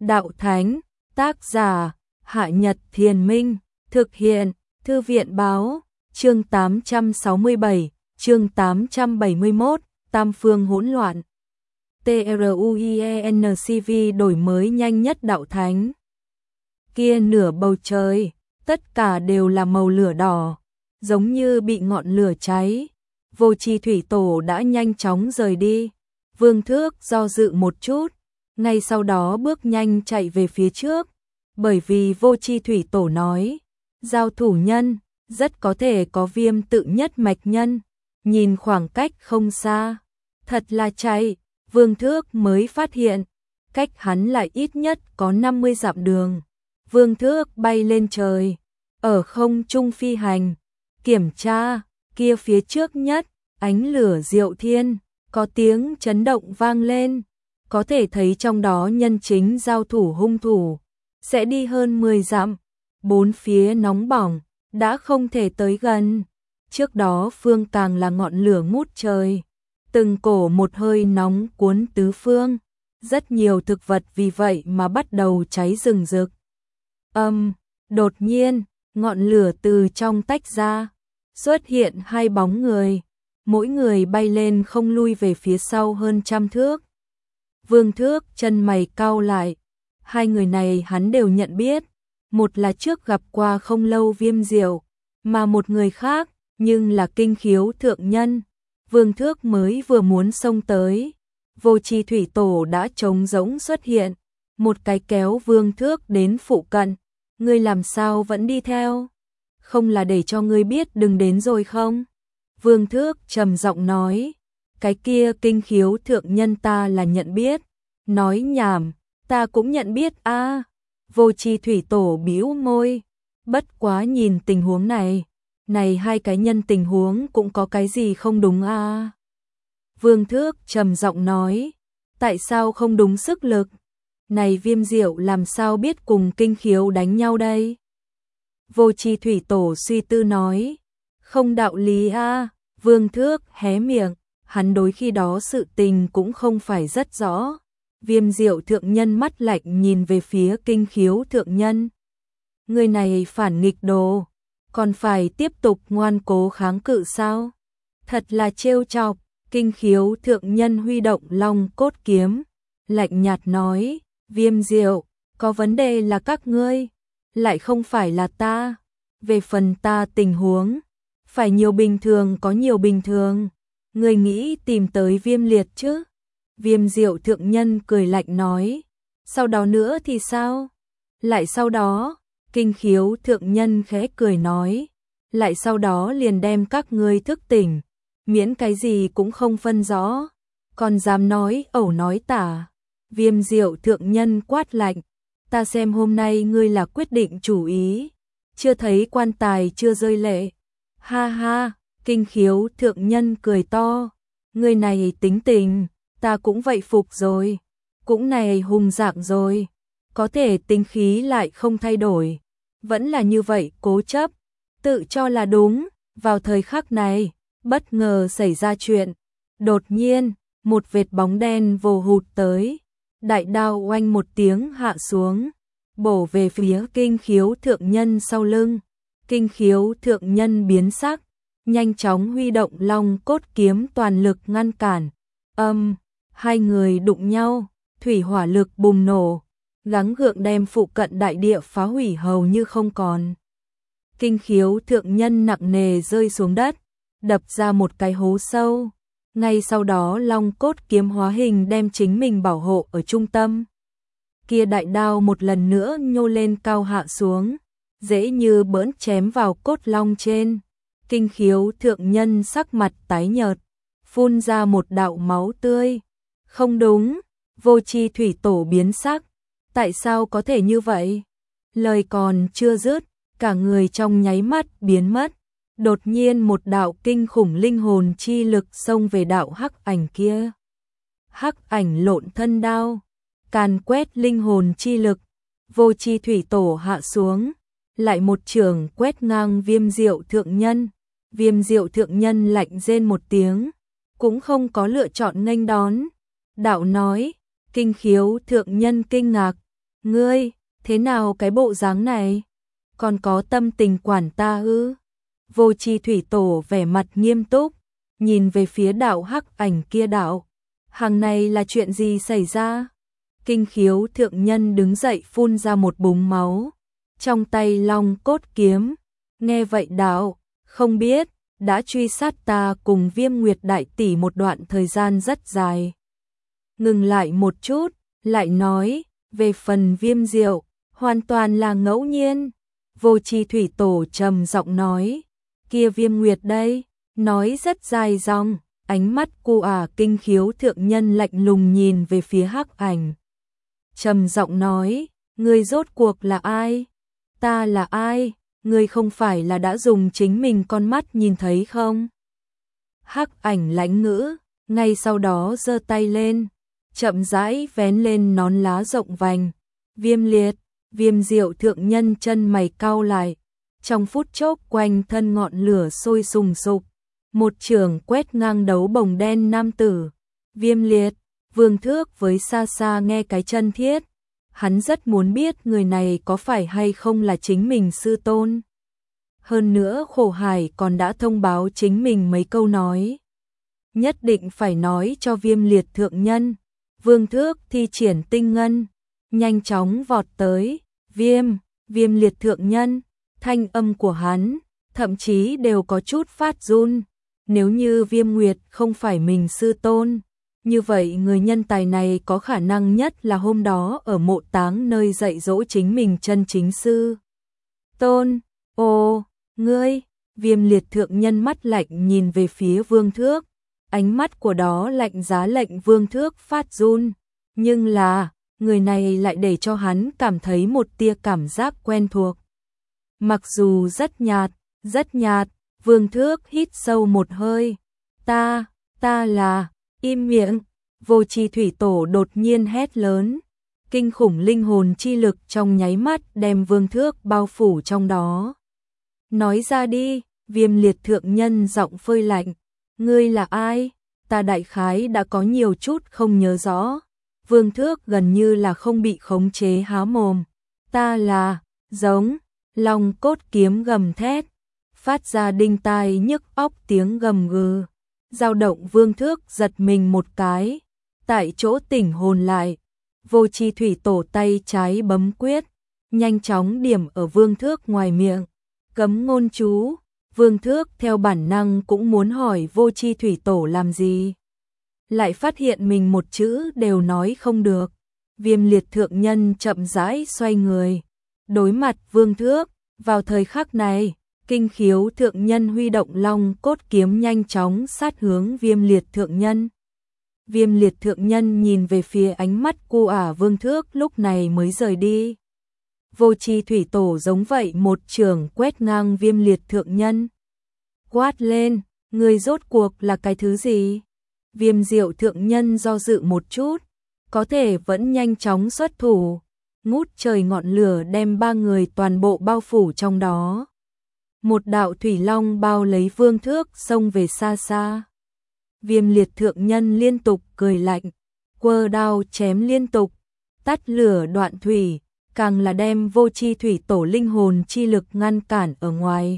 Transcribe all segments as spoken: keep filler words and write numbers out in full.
Đạo Thánh, tác giả, Hạ Nhật Thiền Minh, thực hiện, Thư viện Báo, chương tám trăm sáu mươi bảy, chương tám trăm bảy mươi mốt, Tam Phương Hỗn Loạn. TRUIENCV đổi mới nhanh nhất Đạo Thánh. Kia nửa bầu trời, tất cả đều là màu lửa đỏ, giống như bị ngọn lửa cháy. Vô Chi Thủy Tổ đã nhanh chóng rời đi. Vương Thước do dự một chút, ngay sau đó bước nhanh chạy về phía trước, bởi vì Vô Chi Thủy Tổ nói, giao thủ nhân, rất có thể có Viêm tự nhất mạch nhân. Nhìn khoảng cách không xa, thật là chạy, Vương Thước mới phát hiện, cách hắn lại ít nhất có năm mươi dặm đường. Vương Thước bay lên trời, ở không trung phi hành, kiểm tra, kia phía trước nhất, ánh lửa diệu thiên, có tiếng chấn động vang lên, có thể thấy trong đó nhân chính giao thủ hung thủ, sẽ đi hơn mười dặm, bốn phía nóng bỏng, đã không thể tới gần. Trước đó phương càng là ngọn lửa ngút trời, từng cổ một hơi nóng cuốn tứ phương, rất nhiều thực vật vì vậy mà bắt đầu cháy rừng rực. Âm, đột nhiên, ngọn lửa từ trong tách ra, xuất hiện hai bóng người, mỗi người bay lên không lui về phía sau hơn trăm thước. Vương Thước chân mày cau lại, hai người này hắn đều nhận biết, một là trước gặp qua không lâu Viêm Diệu, mà một người khác, nhưng là Kinh Khiếu thượng nhân. Vương Thước mới vừa muốn xông tới, Vô Chi Thủy Tổ đã trống rỗng xuất hiện, một cái kéo Vương Thước đến phụ cận. Ngươi làm sao vẫn đi theo? Không là để cho ngươi biết đừng đến rồi không? Vương Thước trầm giọng nói, cái kia Kinh Khiếu thượng nhân ta là nhận biết. Nói nhảm, ta cũng nhận biết a. À. Vô Chi Thủy Tổ bĩu môi, bất quá nhìn tình huống này, này hai cái nhân tình huống cũng có cái gì không đúng a. À. Vương Thước trầm giọng nói, tại sao không đúng sức lực? Này Viêm Diệu làm sao biết cùng Kinh Khiếu đánh nhau đây? Vô Chi Thủy Tổ suy tư nói, không đạo lý a. À. Vương Thước hé miệng, hắn đối khi đó sự tình cũng không phải rất rõ. Viêm Diệu thượng nhân mắt lạnh nhìn về phía Kinh Khiếu thượng nhân. Người này phản nghịch đồ, còn phải tiếp tục ngoan cố kháng cự sao? Thật là trêu chọc. Kinh Khiếu thượng nhân huy động long cốt kiếm, lạnh nhạt nói, Viêm Diệu, có vấn đề là các ngươi, lại không phải là ta. Về phần ta tình huống, phải nhiều bình thường có nhiều bình thường, ngươi nghĩ tìm tới Viêm Liệt chứ? Viêm Diệu thượng nhân cười lạnh nói, sau đó nữa thì sao? Lại sau đó, Kinh Khiếu thượng nhân khẽ cười nói, lại sau đó liền đem các ngươi thức tỉnh, miễn cái gì cũng không phân rõ, còn dám nói ẩu nói tả. Viêm Diệu thượng nhân quát lạnh, ta xem hôm nay ngươi là quyết định chủ ý, chưa thấy quan tài chưa rơi lệ. Ha ha, Kinh Khiếu thượng nhân cười to, ngươi này tính tình, ta cũng vậy phục rồi, cũng này hùng dạng rồi, có thể tính khí lại không thay đổi, vẫn là như vậy cố chấp, tự cho là đúng. Vào thời khắc này, bất ngờ xảy ra chuyện, đột nhiên, một vệt bóng đen vồ hụt tới, đại đao oanh một tiếng hạ xuống, bổ về phía Kinh Khiếu thượng nhân sau lưng. Kinh Khiếu thượng nhân biến sắc, nhanh chóng huy động long cốt kiếm toàn lực ngăn cản. Âm, hai người đụng nhau, thủy hỏa lực bùng nổ, gắng gượng đem phụ cận đại địa phá hủy hầu như không còn. Kinh Khiếu thượng nhân nặng nề rơi xuống đất, đập ra một cái hố sâu. Ngay sau đó long cốt kiếm hóa hình đem chính mình bảo hộ ở trung tâm. Kia đại đao một lần nữa nhô lên cao hạ xuống, dễ như bỡn chém vào cốt long trên. Kinh Khiếu thượng nhân sắc mặt tái nhợt, phun ra một đạo máu tươi. Không đúng, Vô Chi Thủy Tổ biến sắc, tại sao có thể như vậy? Lời còn chưa dứt, cả người trong nháy mắt biến mất. Đột nhiên một đạo kinh khủng linh hồn chi lực xông về đạo hắc ảnh kia. Hắc ảnh lộn thân đao, càn quét linh hồn chi lực. Vô Chi Thủy Tổ hạ xuống, lại một chưởng quét ngang Viêm Diệu thượng nhân. Viêm Diệu thượng nhân lạnh rên một tiếng, cũng không có lựa chọn nghênh đón. Đạo nói, Kinh Khiếu thượng nhân kinh ngạc, Ngươi, thế nào cái bộ dáng này? Còn có tâm tình quản ta ư? Vô Chi thủy tổ vẻ mặt nghiêm túc, nhìn về phía đạo hắc ảnh kia đạo. Hàng này là chuyện gì xảy ra? Kinh Khiếu thượng nhân đứng dậy phun ra một búng máu, trong tay long cốt kiếm. Nghe vậy đạo, không biết, đã truy sát ta cùng Viêm Nguyệt đại tỷ một đoạn thời gian rất dài. Ngừng lại một chút, lại nói, về phần Viêm Diệu, hoàn toàn là ngẫu nhiên. Vô Chi thủy tổ trầm giọng nói, kia Viêm Nguyệt đây, nói rất dài dòng, ánh mắt cô ả Kinh Khiếu thượng nhân lạnh lùng nhìn về phía hắc ảnh. Trầm giọng nói, ngươi rốt cuộc là ai? Ta là ai? Ngươi không phải là đã dùng chính mình con mắt nhìn thấy không? Hắc ảnh lãnh ngữ, ngay sau đó giơ tay lên, chậm rãi vén lên nón lá rộng vành. Viêm Liệt, Viêm Diệu thượng nhân chân mày cau lại, trong phút chốc quanh thân ngọn lửa sôi sùng sục, một chưởng quét ngang đấu bồng đen nam tử. Viêm Liệt, Vương Thước với xa xa nghe cái chân thiết, hắn rất muốn biết người này có phải hay không là chính mình sư tôn. Hơn nữa Khổ Hải còn đã thông báo chính mình mấy câu nói. Nhất định phải nói cho Viêm Liệt thượng nhân. Vương Thước thi triển tinh ngân, nhanh chóng vọt tới. Viêm, Viêm Liệt thượng nhân, thanh âm của hắn, thậm chí đều có chút phát run. Nếu như Viêm Nguyệt không phải mình sư tôn, như vậy người nhân tài này có khả năng nhất là hôm đó ở mộ táng nơi dạy dỗ chính mình chân chính sư tôn. Ồ, ngươi, Viêm Liệt thượng nhân mắt lạnh nhìn về phía Vương Thước, ánh mắt của đó lạnh giá lệnh Vương Thước phát run, nhưng là, người này lại để cho hắn cảm thấy một tia cảm giác quen thuộc. Mặc dù rất nhạt, rất nhạt, Vương Thước hít sâu một hơi. Ta, ta là, im miệng. Vô Chi thủy tổ đột nhiên hét lớn. Kinh khủng linh hồn chi lực trong nháy mắt đem Vương Thước bao phủ trong đó. Nói ra đi, Viêm Liệt thượng nhân giọng phơi lạnh. Ngươi là ai? Ta đại khái đã có nhiều chút không nhớ rõ. Vương Thước gần như là không bị khống chế há mồm. Ta là, giống, long cốt kiếm gầm thét, phát ra đinh tai nhức óc tiếng gầm gừ. Dao động Vương Thước giật mình một cái, tại chỗ tỉnh hồn lại. Vô Chi thủy tổ tay trái bấm quyết, nhanh chóng điểm ở Vương Thước ngoài miệng. Cấm ngôn chú. Vương Thước theo bản năng cũng muốn hỏi Vô Chi thủy tổ làm gì, lại phát hiện mình một chữ đều nói không được. Viêm Liệt thượng nhân chậm rãi xoay người, đối mặt Vương Thước. Vào thời khắc này, Kinh Khiếu thượng nhân huy động long cốt kiếm nhanh chóng sát hướng Viêm Liệt thượng nhân. Viêm Liệt thượng nhân nhìn về phía ánh mắt cô ả Vương Thước lúc này mới rời đi. Vô Chi thủy tổ giống vậy một trường quét ngang Viêm Liệt thượng nhân. Quát lên, người rốt cuộc là cái thứ gì? Viêm Diệu thượng nhân do dự một chút, có thể vẫn nhanh chóng xuất thủ. Ngút trời ngọn lửa đem ba người toàn bộ bao phủ trong đó. Một đạo thủy long bao lấy Vương Thước xông về xa xa. Viêm Liệt thượng nhân liên tục cười lạnh, quơ đao chém liên tục, tắt lửa đoạn thủy, càng là đem Vô Chi thủy tổ linh hồn chi lực ngăn cản ở ngoài.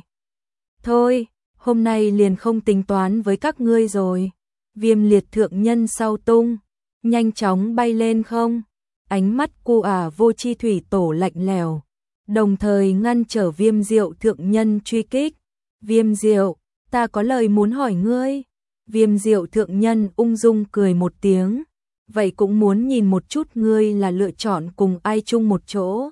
Thôi, hôm nay liền không tính toán với các ngươi rồi. Viêm Liệt thượng nhân sau tung, nhanh chóng bay lên không. Ánh mắt cô ả Vô Chi thủy tổ lạnh lẽo, đồng thời ngăn trở Viêm Diệu thượng nhân truy kích. Viêm Diệu, ta có lời muốn hỏi ngươi. Viêm Diệu thượng nhân ung dung cười một tiếng, vậy cũng muốn nhìn một chút ngươi là lựa chọn cùng ai chung một chỗ.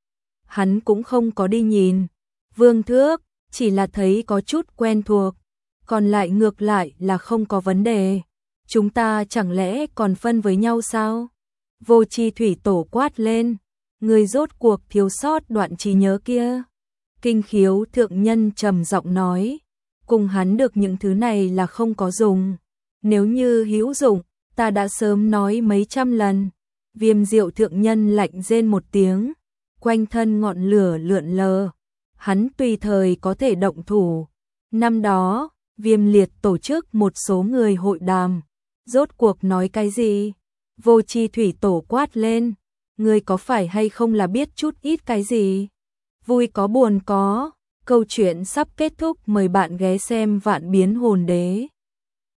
Hắn cũng không có đi nhìn Vương Thước, chỉ là thấy có chút quen thuộc, còn lại ngược lại là không có vấn đề. Chúng ta chẳng lẽ còn phân với nhau sao? Vô Chi thủy tổ quát lên, người rốt cuộc thiếu sót đoạn trí nhớ kia. Kinh Khiếu thượng nhân trầm giọng nói, cùng hắn được những thứ này là không có dùng. Nếu như hữu dụng, ta đã sớm nói mấy trăm lần. Viêm Diệu thượng nhân lạnh rên một tiếng, quanh thân ngọn lửa lượn lờ, hắn tùy thời có thể động thủ. Năm đó, Viêm Liệt tổ chức một số người hội đàm, rốt cuộc nói cái gì? Vô Chi thủy tổ quát lên, ngươi có phải hay không là biết chút ít cái gì? Vui có buồn có, câu chuyện sắp kết thúc, mời bạn ghé xem Vạn Biến Hồn Đế.